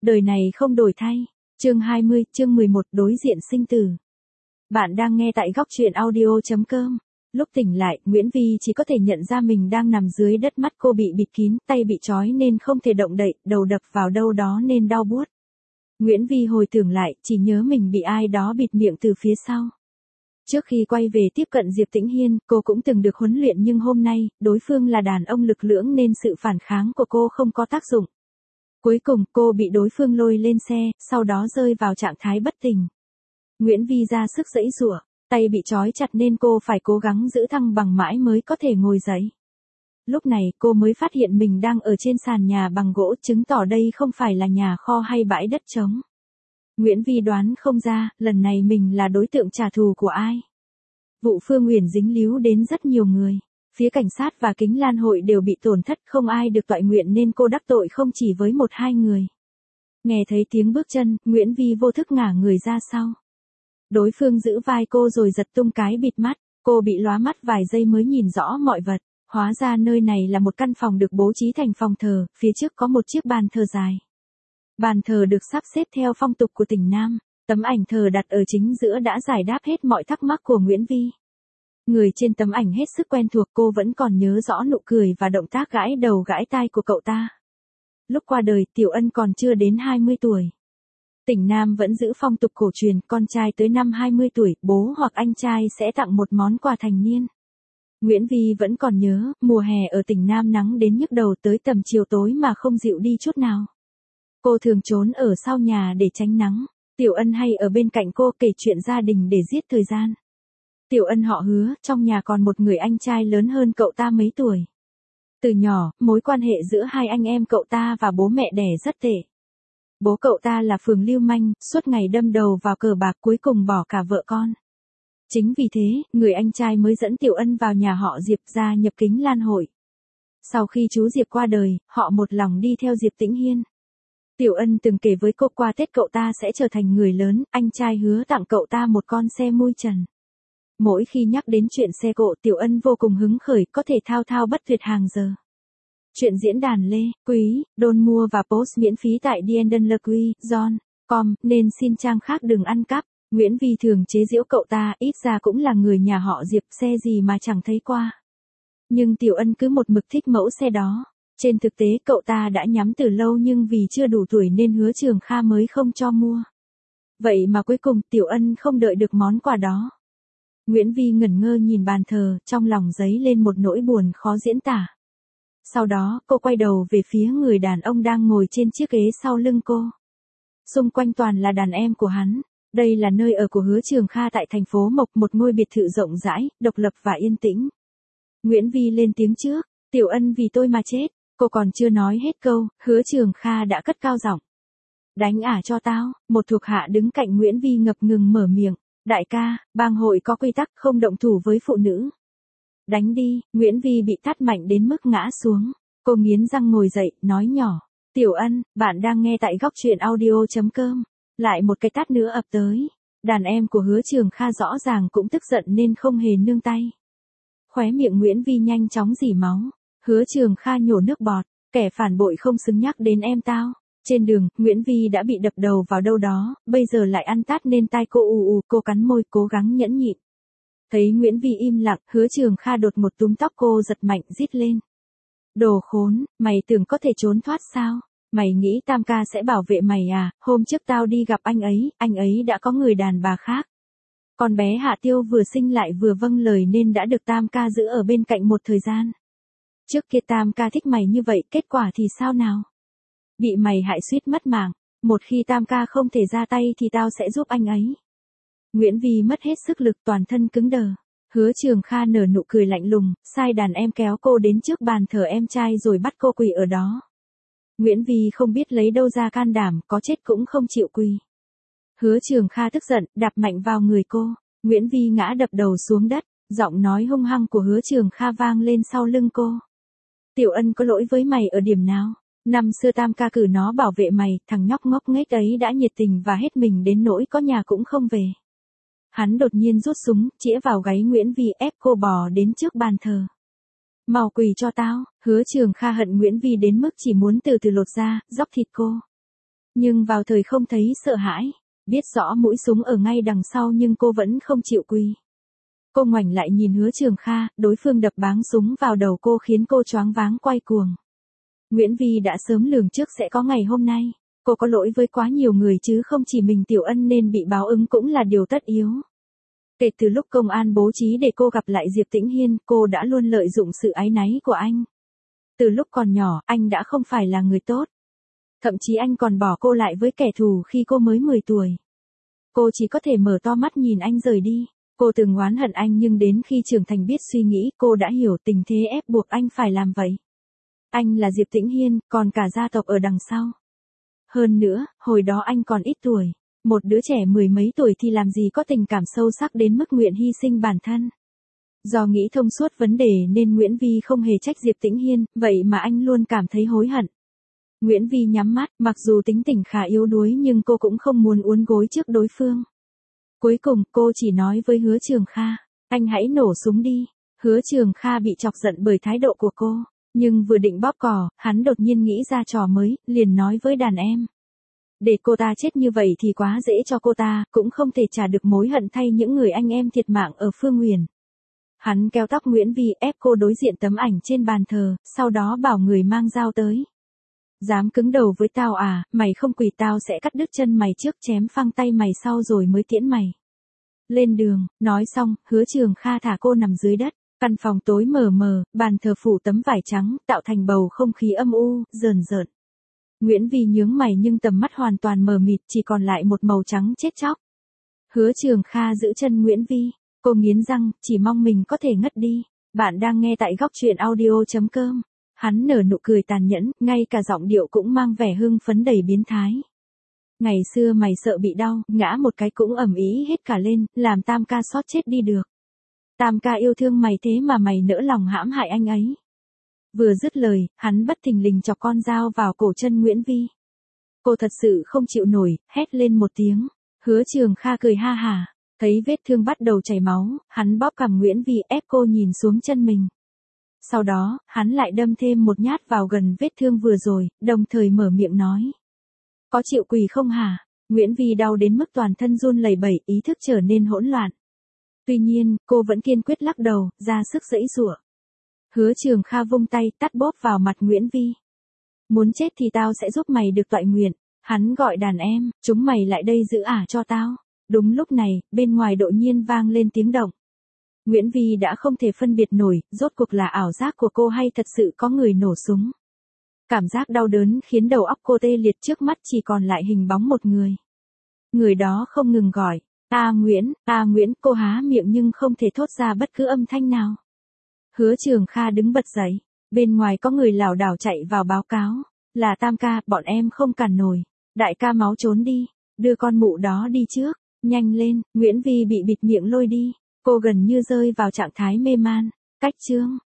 đời này không đổi thay. Chương 20, chương 11, đối diện sinh tử. Bạn đang nghe tại góc truyện audio.com. Lúc tỉnh lại, Nguyễn Vi chỉ có thể nhận ra mình đang nằm dưới đất, mắt cô bị bịt kín, tay bị trói nên không thể động đậy, đầu đập vào đâu đó nên đau buốt. Nguyễn Vi hồi tưởng lại, chỉ nhớ mình bị ai đó bịt miệng từ phía sau. Trước khi quay về tiếp cận Diệp Tĩnh Hiên, cô cũng từng được huấn luyện, nhưng hôm nay, đối phương là đàn ông lực lưỡng nên sự phản kháng của cô không có tác dụng. Cuối cùng, cô bị đối phương lôi lên xe, sau đó rơi vào trạng thái bất tỉnh. Nguyễn Vi ra sức giãy giụa, tay bị trói chặt nên cô phải cố gắng giữ thăng bằng mãi mới có thể ngồi dậy. Lúc này, cô mới phát hiện mình đang ở trên sàn nhà bằng gỗ, chứng tỏ đây không phải là nhà kho hay bãi đất trống. Nguyễn Vi đoán không ra, lần này mình là đối tượng trả thù của ai. Vụ Phương Uyển dính líu đến rất nhiều người. Phía cảnh sát và Kính Lan hội đều bị tổn thất, không ai được toại nguyện nên cô đắc tội không chỉ với một hai người. Nghe thấy tiếng bước chân, Nguyễn Vi vô thức ngả người ra sau. Đối phương giữ vai cô rồi giật tung cái bịt mắt, cô bị lóa mắt vài giây mới nhìn rõ mọi vật. Hóa ra nơi này là một căn phòng được bố trí thành phòng thờ, phía trước có một chiếc bàn thờ dài. Bàn thờ được sắp xếp theo phong tục của tỉnh Nam, tấm ảnh thờ đặt ở chính giữa đã giải đáp hết mọi thắc mắc của Nguyễn Vi. Người trên tấm ảnh hết sức quen thuộc, cô vẫn còn nhớ rõ nụ cười và động tác gãi đầu gãi tai của cậu ta. Lúc qua đời, Tiểu Ân còn chưa đến 20 tuổi. Tỉnh Nam vẫn giữ phong tục cổ truyền, con trai tới năm 20 tuổi, bố hoặc anh trai sẽ tặng một món quà thành niên. Nguyễn Vi vẫn còn nhớ, mùa hè ở tỉnh Nam nắng đến nhức đầu, tới tầm chiều tối mà không dịu đi chút nào. Cô thường trốn ở sau nhà để tránh nắng. Tiểu Ân hay ở bên cạnh cô kể chuyện gia đình để giết thời gian. Tiểu Ân họ Hứa, trong nhà còn một người anh trai lớn hơn cậu ta mấy tuổi. Từ nhỏ, mối quan hệ giữa hai anh em cậu ta và bố mẹ đẻ rất tệ. Bố cậu ta là phường lưu manh, suốt ngày đâm đầu vào cờ bạc, cuối cùng bỏ cả vợ con. Chính vì thế, người anh trai mới dẫn Tiểu Ân vào nhà họ Diệp, gia nhập Kính Lan hội. Sau khi chú Diệp qua đời, họ một lòng đi theo Diệp Tĩnh Hiên. Tiểu Ân từng kể với cô qua Tết cậu ta sẽ trở thành người lớn, anh trai hứa tặng cậu ta một con xe mui trần. Mỗi khi nhắc đến chuyện xe cộ, Tiểu Ân vô cùng hứng khởi, có thể thao thao bất tuyệt hàng giờ. Chuyện diễn đàn Lê, Quý, Đôn mua và post miễn phí tại diendenlequi.com, nên xin trang khác đừng ăn cắp. Nguyễn Vi thường chế giễu cậu ta, ít ra cũng là người nhà họ Diệp, xe gì mà chẳng thấy qua. Nhưng Tiểu Ân cứ một mực thích mẫu xe đó. Trên thực tế cậu ta đã nhắm từ lâu nhưng vì chưa đủ tuổi nên Hứa Trường Kha mới không cho mua. Vậy mà cuối cùng Tiểu Ân không đợi được món quà đó. Nguyễn Vi ngẩn ngơ nhìn bàn thờ, trong lòng dấy lên một nỗi buồn khó diễn tả. Sau đó, cô quay đầu về phía người đàn ông đang ngồi trên chiếc ghế sau lưng cô. Xung quanh toàn là đàn em của hắn. Đây là nơi ở của Hứa Trường Kha tại thành phố Mộc, một ngôi biệt thự rộng rãi, độc lập và yên tĩnh. Nguyễn Vi lên tiếng trước, Tiểu Ân vì tôi mà chết. Cô còn chưa nói hết câu, Hứa Trường Kha đã cất cao giọng. Đánh ả cho tao, một thuộc hạ đứng cạnh Nguyễn Vi ngập ngừng mở miệng. Đại ca, bang hội có quy tắc không động thủ với phụ nữ. Đánh đi, Nguyễn Vi bị tát mạnh đến mức ngã xuống. Cô nghiến răng ngồi dậy, nói nhỏ. Tiểu Ân, bạn đang nghe tại góc truyện audio.com. Lại một cái tát nữa ập tới. Đàn em của Hứa Trường Kha rõ ràng cũng tức giận nên không hề nương tay. Khóe miệng Nguyễn Vi nhanh chóng rỉ máu. Hứa Trường Kha nhổ nước bọt, kẻ phản bội không xứng nhắc đến em tao. Trên đường, Nguyễn Vi đã bị đập đầu vào đâu đó, bây giờ lại ăn tát nên tai cô ù, cô cắn môi, cố gắng nhẫn nhịn. Thấy Nguyễn Vi im lặng, Hứa Trường Kha đột một túm tóc cô giật mạnh, rít lên. Đồ khốn, mày tưởng có thể trốn thoát sao? Mày nghĩ Tam ca sẽ bảo vệ mày à? Hôm trước tao đi gặp anh ấy đã có người đàn bà khác. Con bé Hạ Tiêu vừa sinh lại vừa vâng lời nên đã được Tam ca giữ ở bên cạnh một thời gian. Trước kia Tam ca thích mày như vậy, kết quả thì sao nào? Bị mày hại suýt mất mạng, một khi Tam ca không thể ra tay thì tao sẽ giúp anh ấy. Nguyễn Vi mất hết sức lực, toàn thân cứng đờ. Hứa Trường Kha nở nụ cười lạnh lùng, sai đàn em kéo cô đến trước bàn thờ em trai rồi bắt cô quỳ ở đó. Nguyễn Vi không biết lấy đâu ra can đảm, có chết cũng không chịu quỳ. Hứa Trường Kha tức giận, đạp mạnh vào người cô. Nguyễn Vi ngã đập đầu xuống đất, giọng nói hung hăng của Hứa Trường Kha vang lên sau lưng cô. Tiểu Ân có lỗi với mày ở điểm nào? Năm xưa Tam ca cử nó bảo vệ mày, thằng nhóc ngốc nghếch ấy đã nhiệt tình và hết mình đến nỗi có nhà cũng không về. Hắn đột nhiên rút súng, chĩa vào gáy Nguyễn Vi, ép cô bò đến trước bàn thờ. Mau quỳ cho tao. Hứa Trường Kha hận Nguyễn Vi đến mức chỉ muốn từ từ lột da, dóc thịt cô. Nhưng vào thời không thấy sợ hãi, biết rõ mũi súng ở ngay đằng sau nhưng cô vẫn không chịu quỳ. Cô ngoảnh lại nhìn Hứa Trường Kha, đối phương đập báng súng vào đầu cô khiến cô choáng váng quay cuồng. Nguyễn Vi đã sớm lường trước sẽ có ngày hôm nay. Cô có lỗi với quá nhiều người chứ không chỉ mình Tiểu Ân nên bị báo ứng cũng là điều tất yếu. Kể từ lúc công an bố trí để cô gặp lại Diệp Tĩnh Hiên, cô đã luôn lợi dụng sự áy náy của anh. Từ lúc còn nhỏ, anh đã không phải là người tốt. Thậm chí anh còn bỏ cô lại với kẻ thù khi cô mới 10 tuổi. Cô chỉ có thể mở to mắt nhìn anh rời đi. Cô từng oán hận anh nhưng đến khi trưởng thành biết suy nghĩ, cô đã hiểu tình thế ép buộc anh phải làm vậy. Anh là Diệp Tĩnh Hiên, còn cả gia tộc ở đằng sau. Hơn nữa, hồi đó anh còn ít tuổi. Một đứa trẻ 10 mấy tuổi thì làm gì có tình cảm sâu sắc đến mức nguyện hy sinh bản thân. Do nghĩ thông suốt vấn đề nên Nguyễn Vi không hề trách Diệp Tĩnh Hiên, vậy mà anh luôn cảm thấy hối hận. Nguyễn Vi nhắm mắt, mặc dù tính tình khá yếu đuối nhưng cô cũng không muốn uốn gối trước đối phương. Cuối cùng, cô chỉ nói với Hứa Trường Kha, anh hãy nổ súng đi. Hứa Trường Kha bị chọc giận bởi thái độ của cô, nhưng vừa định bóp cò, hắn đột nhiên nghĩ ra trò mới, liền nói với đàn em. Để cô ta chết như vậy thì quá dễ cho cô ta, cũng không thể trả được mối hận thay những người anh em thiệt mạng ở Phương Nguyền. Hắn kéo tóc Nguyễn Vi ép cô đối diện tấm ảnh trên bàn thờ, sau đó bảo người mang dao tới. Dám cứng đầu với tao à, mày không quỳ tao sẽ cắt đứt chân mày trước chém phăng tay mày sau rồi mới tiễn mày. Lên đường, nói xong, Hứa Trường Kha thả cô nằm dưới đất. Căn phòng tối mờ mờ, bàn thờ phủ tấm vải trắng, tạo thành bầu không khí âm u, rờn rợn. Nguyễn Vi nhướng mày nhưng tầm mắt hoàn toàn mờ mịt, chỉ còn lại một màu trắng chết chóc. Hứa Trường Kha giữ chân Nguyễn Vi, cô nghiến răng, chỉ mong mình có thể ngất đi. Bạn đang nghe tại góc truyện audio.com. Hắn nở nụ cười tàn nhẫn, ngay cả giọng điệu cũng mang vẻ hưng phấn đầy biến thái. Ngày xưa mày sợ bị đau, ngã một cái cũng ầm ĩ hết cả lên, làm Tam ca xót chết đi được. Tam ca yêu thương mày thế mà mày nỡ lòng hãm hại anh ấy. Vừa dứt lời, hắn bất thình lình chọc con dao vào cổ chân Nguyễn Vi. Cô thật sự không chịu nổi, hét lên một tiếng. Hứa Trường Kha cười ha hả, thấy vết thương bắt đầu chảy máu, hắn bóp cằm Nguyễn Vi ép cô nhìn xuống chân mình. Sau đó, hắn lại đâm thêm một nhát vào gần vết thương vừa rồi, đồng thời mở miệng nói. Có chịu quỳ không hả? Nguyễn Vi đau đến mức toàn thân run lẩy bẩy, ý thức trở nên hỗn loạn. Tuy nhiên, cô vẫn kiên quyết lắc đầu, ra sức giãy giụa. Hứa Trường Kha vung tay tát bóp vào mặt Nguyễn Vi. Muốn chết thì tao sẽ giúp mày được toại nguyện. Hắn gọi đàn em, chúng mày lại đây giữ ả cho tao. Đúng lúc này, bên ngoài đột nhiên vang lên tiếng động. Nguyễn Vi đã không thể phân biệt nổi, rốt cuộc là ảo giác của cô hay thật sự có người nổ súng. Cảm giác đau đớn khiến đầu óc cô tê liệt, trước mắt chỉ còn lại hình bóng một người. Người đó không ngừng gọi, A Nguyễn, cô há miệng nhưng không thể thốt ra bất cứ âm thanh nào. Hứa Trường Kha đứng bật dậy, bên ngoài có người lảo đảo chạy vào báo cáo, là Tam ca, bọn em không cản nổi, đại ca máu trốn đi, đưa con mụ đó đi trước, nhanh lên. Nguyễn Vi bị bịt miệng lôi đi, cô gần như rơi vào trạng thái mê man. Cách chương